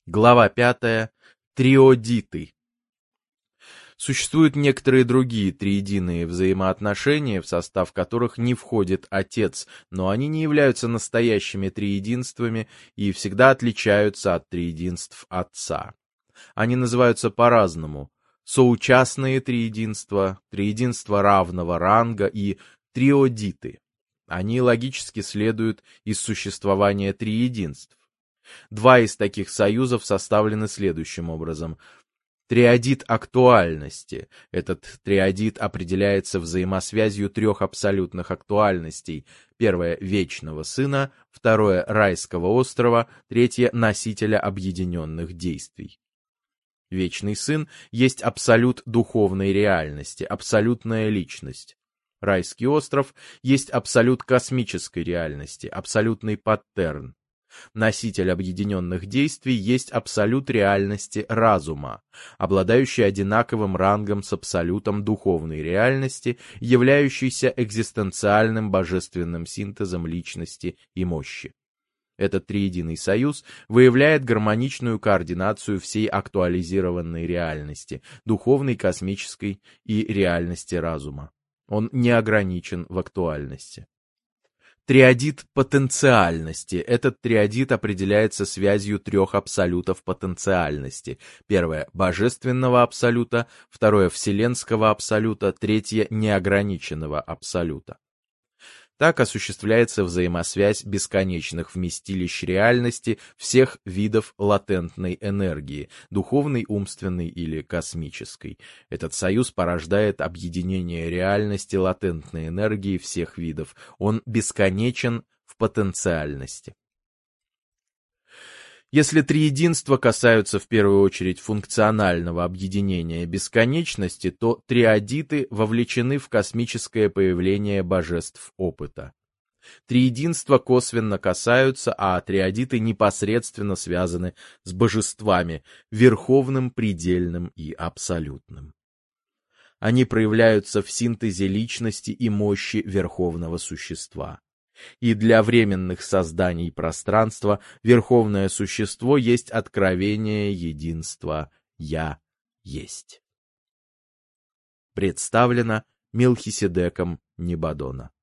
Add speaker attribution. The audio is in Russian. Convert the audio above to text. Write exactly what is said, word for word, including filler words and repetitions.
Speaker 1: Глава пятая. Триодиты. Существуют некоторые другие триединые взаимоотношения, в состав которых не входит Отец, но они не являются настоящими триединствами и всегда отличаются от триединств Отца. Они называются по-разному: соучастные триединства, триединства равного ранга и триодиты. Они логически следуют из существования триединств. Два из таких союзов составлены следующим образом. Триодит актуальности. Этот триодит определяется взаимосвязью трех абсолютных актуальностей. Первое — вечного сына, второе — райского острова, третье — носителя объединенных действий. Вечный сын есть абсолют духовной реальности, абсолютная личность. Райский остров есть абсолют космической реальности, абсолютный паттерн. Носитель объединенных действий есть абсолют реальности разума, обладающий одинаковым рангом с абсолютом духовной реальности, являющийся экзистенциальным божественным синтезом личности и мощи. Этот триединый союз выявляет гармоничную координацию всей актуализированной реальности, духовной, космической и реальности разума. Он не ограничен в актуальности. Триодит потенциальности. Этот триодит определяется связью трех абсолютов потенциальности. Первое — божественного абсолюта, второе — вселенского абсолюта, третье — неограниченного абсолюта. Так осуществляется взаимосвязь бесконечных вместилищ реальности всех видов латентной энергии, духовной, умственной или космической. Этот союз порождает объединение реальности латентной энергии всех видов. Он бесконечен в потенциальности. Если триединства касаются в первую очередь функционального объединения бесконечности, то триодиты вовлечены в космическое появление божеств опыта. Триединства косвенно касаются, а триодиты непосредственно связаны с божествами, верховным, предельным и абсолютным. Они проявляются в синтезе личности и мощи верховного существа. И для временных созданий пространства верховное существо есть откровение единства «Я есть». Представлено Мелхиседеком Небадона.